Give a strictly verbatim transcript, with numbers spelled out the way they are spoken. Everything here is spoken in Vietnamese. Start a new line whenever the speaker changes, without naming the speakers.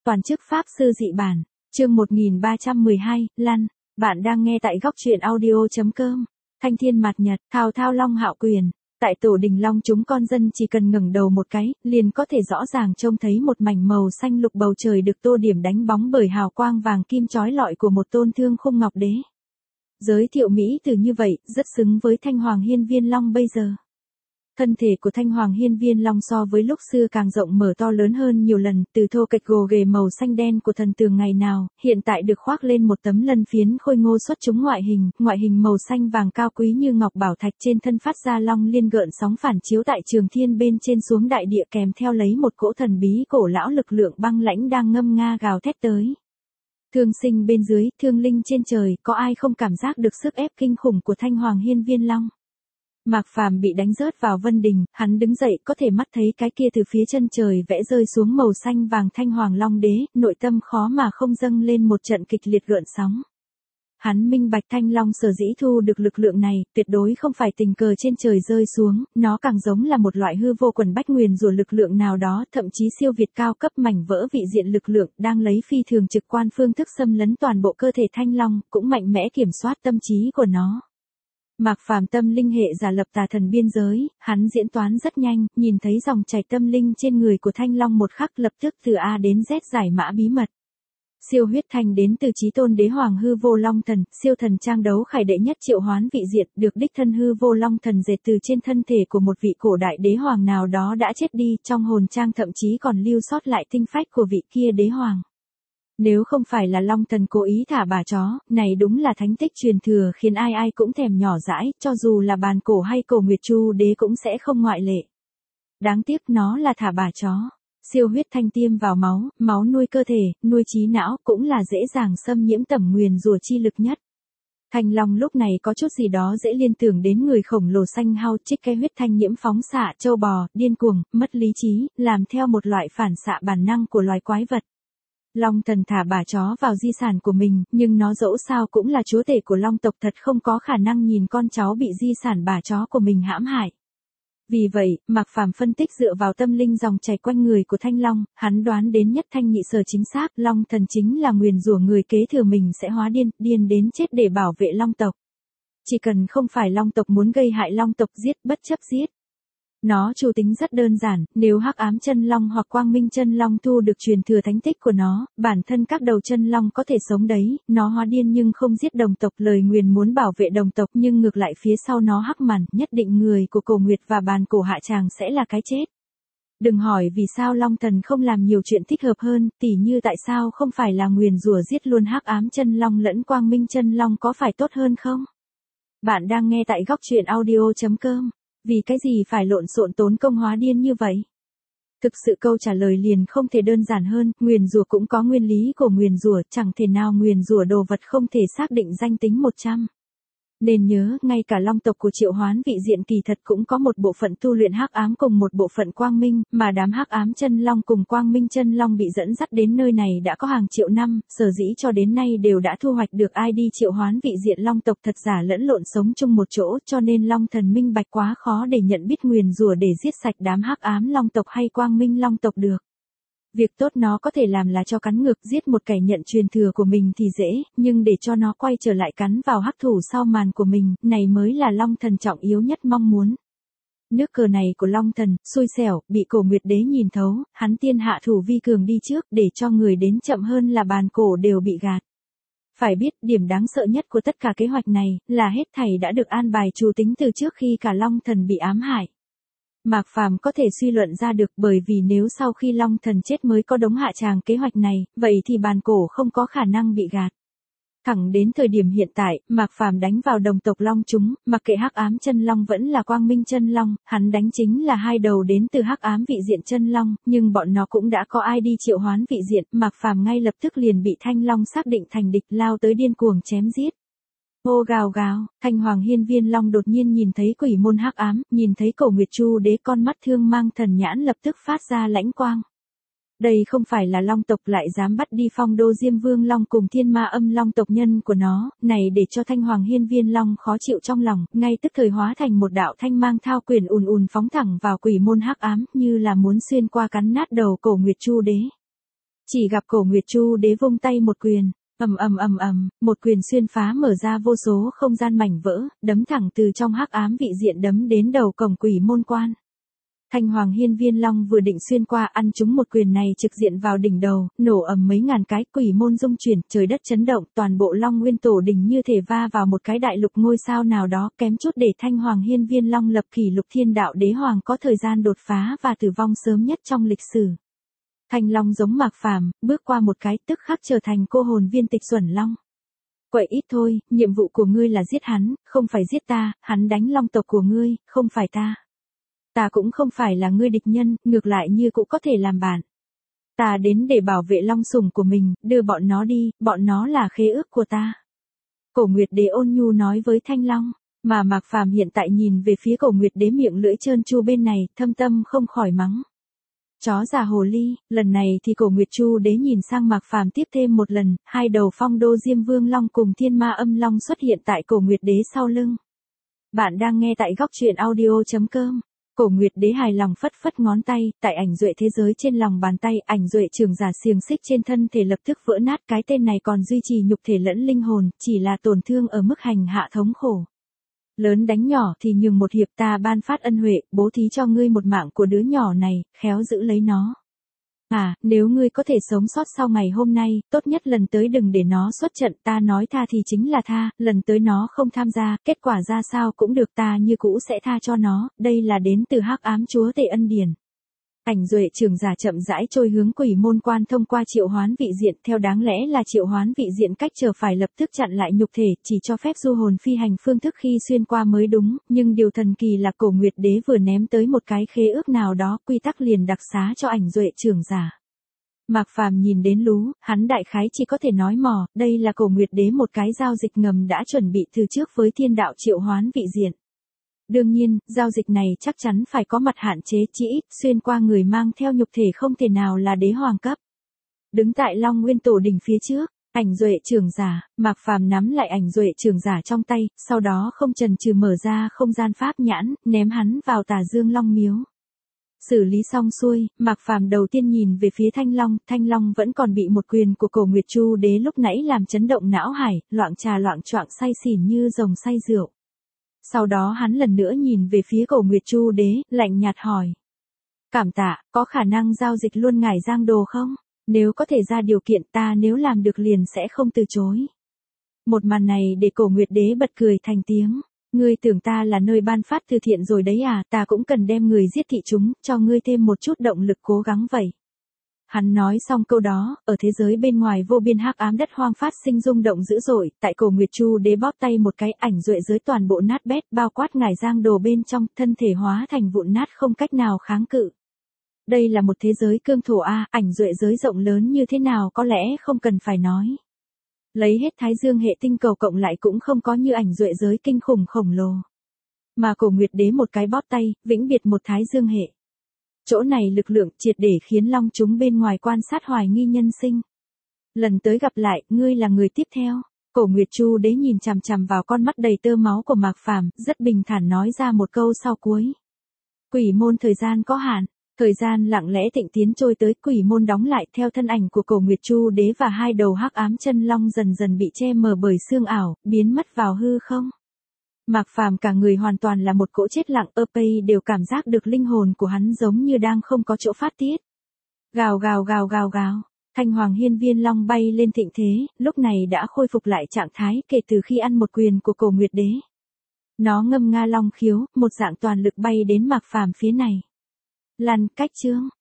Toàn chức Pháp sư dị bản, chương một nghìn ba trăm mười hai, Lăn. Bạn đang nghe tại góc truyện audio.com. Thanh thiên mạt nhật, thao thao long hạo quyền. Tại tổ đình long chúng con dân chỉ cần ngẩng đầu một cái, liền có thể rõ ràng trông thấy một mảnh màu xanh lục bầu trời được tô điểm đánh bóng bởi hào quang vàng kim chói lọi của một tôn thương khung ngọc đế. Giới thiệu Mỹ từ như vậy, rất xứng với Thanh Hoàng Hiên Viên Long bây giờ. Thân thể của Thanh Hoàng Hiên Viên Long so với lúc xưa càng rộng mở to lớn hơn nhiều lần, từ thô kệch gồ ghề màu xanh đen của thần tường ngày nào, hiện tại được khoác lên một tấm lân phiến khôi ngô xuất chúng ngoại hình, ngoại hình màu xanh vàng cao quý như ngọc bảo thạch, trên thân phát ra long liên gợn sóng phản chiếu tại trường thiên bên trên xuống đại địa, kèm theo lấy một cỗ thần bí cổ lão lực lượng băng lãnh đang ngâm nga gào thét tới. Thương sinh bên dưới, thương linh trên trời, có ai không cảm giác được sức ép kinh khủng của Thanh Hoàng Hiên Viên Long? Mạc Phàm bị đánh rớt vào vân đình, hắn đứng dậy có thể mắt thấy cái kia từ phía chân trời vẽ rơi xuống màu xanh vàng Thanh Hoàng Long đế, nội tâm khó mà không dâng lên một trận kịch liệt gợn sóng. Hắn minh bạch Thanh Long sở dĩ thu được lực lượng này, tuyệt đối không phải tình cờ trên trời rơi xuống, nó càng giống là một loại hư vô quần bách nguyền rủa lực lượng nào đó, thậm chí siêu việt cao cấp mảnh vỡ vị diện lực lượng, đang lấy phi thường trực quan phương thức xâm lấn toàn bộ cơ thể Thanh Long, cũng mạnh mẽ kiểm soát tâm trí của nó. Mạc Phàm tâm linh hệ giả lập tà thần biên giới, hắn diễn toán rất nhanh, nhìn thấy dòng chảy tâm linh trên người của Thanh Long một khắc lập tức từ A đến Z giải mã bí mật. Siêu huyết thanh đến từ chí tôn đế hoàng hư vô long thần, siêu thần trang đấu khải đệ nhất triệu hoán vị diện, được đích thân hư vô long thần dệt từ trên thân thể của một vị cổ đại đế hoàng nào đó đã chết đi, trong hồn trang thậm chí còn lưu sót lại tinh phách của vị kia đế hoàng. Nếu không phải là Long Thần cố ý thả bà chó, này đúng là thánh tích truyền thừa khiến ai ai cũng thèm nhỏ dãi, cho dù là bàn cổ hay cổ Nguyệt Chu đế cũng sẽ không ngoại lệ. Đáng tiếc nó là thả bà chó. Siêu huyết thanh tiêm vào máu, máu nuôi cơ thể, nuôi trí não, cũng là dễ dàng xâm nhiễm tẩm nguyền rủa chi lực nhất. Thanh Long lúc này có chút gì đó dễ liên tưởng đến người khổng lồ xanh hao, trích cái huyết thanh nhiễm phóng xạ, châu bò, điên cuồng, mất lý trí, làm theo một loại phản xạ bản năng của loài quái vật. Long thần thả bà chó vào di sản của mình, nhưng nó dẫu sao cũng là chúa tể của Long tộc, thật không có khả năng nhìn con cháu bị di sản bà chó của mình hãm hại. Vì vậy, Mạc Phàm phân tích dựa vào tâm linh dòng chảy quanh người của Thanh Long, hắn đoán đến nhất thanh nhị sở chính xác, Long thần chính là nguyền rủa người kế thừa mình sẽ hóa điên, điên đến chết để bảo vệ Long tộc. Chỉ cần không phải Long tộc muốn gây hại Long tộc, giết bất chấp giết. Nó chủ tính rất đơn giản, nếu Hắc Ám Chân Long hoặc Quang Minh Chân Long thu được truyền thừa thánh tích của nó, bản thân các đầu chân long có thể sống đấy, nó hóa điên nhưng không giết đồng tộc, lời nguyền muốn bảo vệ đồng tộc, nhưng ngược lại phía sau nó hắc màn, nhất định người của Cổ Nguyệt và bàn cổ hạ tràng sẽ là cái chết. Đừng hỏi vì sao Long Thần không làm nhiều chuyện thích hợp hơn, tỉ như tại sao không phải là nguyền rủa giết luôn Hắc Ám Chân Long lẫn Quang Minh Chân Long có phải tốt hơn không? Bạn đang nghe tại góc truyện audio.com. Vì cái gì phải lộn xộn tốn công hóa điên như vậy? Thực sự câu trả lời liền không thể đơn giản hơn, nguyền rủa cũng có nguyên lý của nguyền rủa, chẳng thể nào nguyền rủa đồ vật không thể xác định danh tính một trăm. Nên nhớ, ngay cả Long tộc của Triệu Hoán vị diện kỳ thật cũng có một bộ phận tu luyện hắc ám cùng một bộ phận quang minh, mà đám hắc ám chân long cùng quang minh chân long bị dẫn dắt đến nơi này đã có hàng triệu năm, sở dĩ cho đến nay đều đã thu hoạch được i đê Triệu Hoán vị diện Long tộc thật giả lẫn lộn sống chung một chỗ, cho nên Long thần minh bạch quá khó để nhận biết nguyền rủa để giết sạch đám hắc ám Long tộc hay quang minh Long tộc được. Việc tốt nó có thể làm là cho cắn ngược giết một kẻ nhận truyền thừa của mình thì dễ, nhưng để cho nó quay trở lại cắn vào hắc thủ sau màn của mình, này mới là Long thần trọng yếu nhất mong muốn. Nước cờ này của Long thần, xui xẻo, bị Cổ Nguyệt đế nhìn thấu, hắn tiên hạ thủ vi cường đi trước để cho người đến chậm hơn là bàn cổ đều bị gạt. Phải biết, điểm đáng sợ nhất của tất cả kế hoạch này, là hết thảy đã được an bài chủ tính từ trước khi cả Long thần bị ám hại. Mạc Phàm có thể suy luận ra được, bởi vì nếu sau khi Long thần chết mới có đống hạ tràng kế hoạch này, vậy thì bàn cổ không có khả năng bị gạt. Thẳng đến thời điểm hiện tại, Mạc Phàm đánh vào đồng tộc Long chúng, mặc kệ Hắc Ám Chân Long vẫn là Quang Minh Chân Long, hắn đánh chính là hai đầu đến từ Hắc Ám vị diện Chân Long, nhưng bọn nó cũng đã có i đê Triệu Hoán vị diện, Mạc Phàm ngay lập tức liền bị Thanh Long xác định thành địch, lao tới điên cuồng chém giết. Hô gào gào, Thanh Hoàng Hiên Viên Long đột nhiên nhìn thấy quỷ môn hắc ám, nhìn thấy Cổ Nguyệt Chu đế, con mắt thương mang thần nhãn lập tức phát ra lãnh quang. Đây không phải là Long tộc lại dám bắt đi Phong Đô Diêm Vương Long cùng Thiên Ma Âm Long tộc nhân của nó, này để cho Thanh Hoàng Hiên Viên Long khó chịu trong lòng, ngay tức thời hóa thành một đạo thanh mang thao quyền ùn ùn phóng thẳng vào quỷ môn hắc ám, như là muốn xuyên qua cắn nát đầu Cổ Nguyệt Chu đế. Chỉ gặp Cổ Nguyệt Chu Đế vung tay một quyền, ầm ầm ầm ầm, một quyền xuyên phá mở ra vô số không gian mảnh vỡ, đấm thẳng từ trong hắc ám vị diện đấm đến đầu cổng Quỷ Môn Quan. Thanh Hoàng Hiên Viên Long vừa định xuyên qua ăn trúng một quyền này trực diện vào đỉnh đầu, nổ ầm mấy ngàn cái, quỷ môn rung chuyển, trời đất chấn động, toàn bộ Long Nguyên Tổ Đình như thể va vào một cái đại lục ngôi sao nào đó, kém chút để Thanh Hoàng Hiên Viên Long lập kỷ lục thiên đạo đế hoàng có thời gian đột phá và tử vong sớm nhất trong lịch sử. Thanh Long giống Mạc Phàm, bước qua một cái tức khắc trở thành cô hồn viên Tịch Duẩn Long. Quậy ít thôi, nhiệm vụ của ngươi là giết hắn, không phải giết ta, hắn đánh Long tộc của ngươi, không phải ta. Ta cũng không phải là ngươi địch nhân, ngược lại như cũng có thể làm bạn. Ta đến để bảo vệ long sủng của mình, đưa bọn nó đi, bọn nó là khế ước của ta. Cổ Nguyệt Đế ôn nhu nói với Thanh Long, mà Mạc Phàm hiện tại nhìn về phía Cổ Nguyệt Đế miệng lưỡi trơn tru bên này, thâm tâm không khỏi mắng. Chó già hồ ly, lần này thì Cổ Nguyệt Chu Đế nhìn sang Mạc Phàm tiếp thêm một lần, hai đầu phong đô Diêm Vương Long cùng Thiên Ma Âm Long xuất hiện tại Cổ Nguyệt Đế sau lưng. Bạn đang nghe tại góc truyện audio chấm com. Cổ Nguyệt Đế hài lòng phất phất ngón tay, tại ảnh duệ thế giới trên lòng bàn tay, ảnh duệ trường giả xiềng xích trên thân thể lập tức vỡ nát, cái tên này còn duy trì nhục thể lẫn linh hồn, chỉ là tổn thương ở mức hành hạ thống khổ. Lớn đánh nhỏ thì nhường một hiệp, ta ban phát ân huệ, bố thí cho ngươi một mạng của đứa nhỏ này, khéo giữ lấy nó. À, nếu ngươi có thể sống sót sau ngày hôm nay, tốt nhất lần tới đừng để nó xuất trận, ta nói tha thì chính là tha, lần tới nó không tham gia, kết quả ra sao cũng được, ta như cũ sẽ tha cho nó, đây là đến từ hắc ám chúa tể ân điển. Ảnh duệ trường giả chậm rãi trôi hướng Quỷ Môn Quan thông qua triệu hoán vị diện, theo đáng lẽ là triệu hoán vị diện cách trở phải lập tức chặn lại nhục thể, chỉ cho phép du hồn phi hành phương thức khi xuyên qua mới đúng, nhưng điều thần kỳ là Cổ Nguyệt Đế vừa ném tới một cái khế ước nào đó, quy tắc liền đặc xá cho ảnh duệ trường giả. Mạc Phàm nhìn đến lú, hắn đại khái chỉ có thể nói mò, đây là Cổ Nguyệt Đế một cái giao dịch ngầm đã chuẩn bị từ trước với thiên đạo triệu hoán vị diện. Đương nhiên, giao dịch này chắc chắn phải có mặt hạn chế, chỉ ít xuyên qua người mang theo nhục thể không thể nào là đế hoàng cấp. Đứng tại Long Nguyên Tổ Đình phía trước, ảnh duệ trường giả, Mạc Phàm nắm lại ảnh duệ trường giả trong tay, sau đó không chần chừ mở ra không gian pháp nhãn, ném hắn vào Tà Dương Long miếu. Xử lý xong xuôi, Mạc Phàm đầu tiên nhìn về phía Thanh Long, Thanh Long vẫn còn bị một quyền của Cổ Nguyệt Chu Đế lúc nãy làm chấn động não hải, loạng trà loạng choạng say xỉn như rồng say rượu. Sau đó hắn lần nữa nhìn về phía Cổ Nguyệt Chu Đế, lạnh nhạt hỏi. Cảm tạ, có khả năng giao dịch luôn ngải giang đồ không? Nếu có thể ra điều kiện ta nếu làm được liền sẽ không từ chối. Một màn này để Cổ Nguyệt Đế bật cười thành tiếng. Ngươi tưởng ta là nơi ban phát từ thiện rồi đấy à, ta cũng cần đem người giết thị chúng, cho ngươi thêm một chút động lực cố gắng vậy. Hắn nói xong câu đó, ở thế giới bên ngoài vô biên hắc ám đất hoang phát sinh rung động dữ dội, tại Cổ Nguyệt Chu Đế bóp tay một cái, ảnh duệ giới toàn bộ nát bét, bao quát ngải giang đồ bên trong, thân thể hóa thành vụn nát không cách nào kháng cự. Đây là một thế giới cương thổ a, ảnh duệ giới rộng lớn như thế nào có lẽ không cần phải nói. Lấy hết Thái Dương hệ tinh cầu cộng lại cũng không có như ảnh duệ giới kinh khủng khổng lồ. Mà Cổ Nguyệt Đế một cái bóp tay, vĩnh biệt một Thái Dương hệ. Chỗ này lực lượng triệt để khiến long chúng bên ngoài quan sát hoài nghi nhân sinh. Lần tới gặp lại, ngươi là người tiếp theo. Cổ Nguyệt Chu Đế nhìn chằm chằm vào con mắt đầy tơ máu của Mạc Phàm, rất bình thản nói ra một câu sau cuối. Quỷ môn thời gian có hạn. Thời gian lặng lẽ thịnh tiến trôi tới, quỷ môn đóng lại, theo thân ảnh của Cổ Nguyệt Chu Đế và hai đầu hắc ám chân long dần dần bị che mờ bởi sương ảo, biến mất vào hư không. Mạc Phàm cả người hoàn toàn là một cỗ chết lặng, ơ pây đều cảm giác được linh hồn của hắn giống như đang không có chỗ phát tiết. Gào gào gào gào gào, Thanh Hoàng Hiên Viên Long bay lên thịnh thế, lúc này đã khôi phục lại trạng thái kể từ khi ăn một quyền của Cổ Nguyệt Đế. Nó ngâm nga long khiếu, một dạng toàn lực bay đến Mạc Phàm phía này. Lăn cách chương.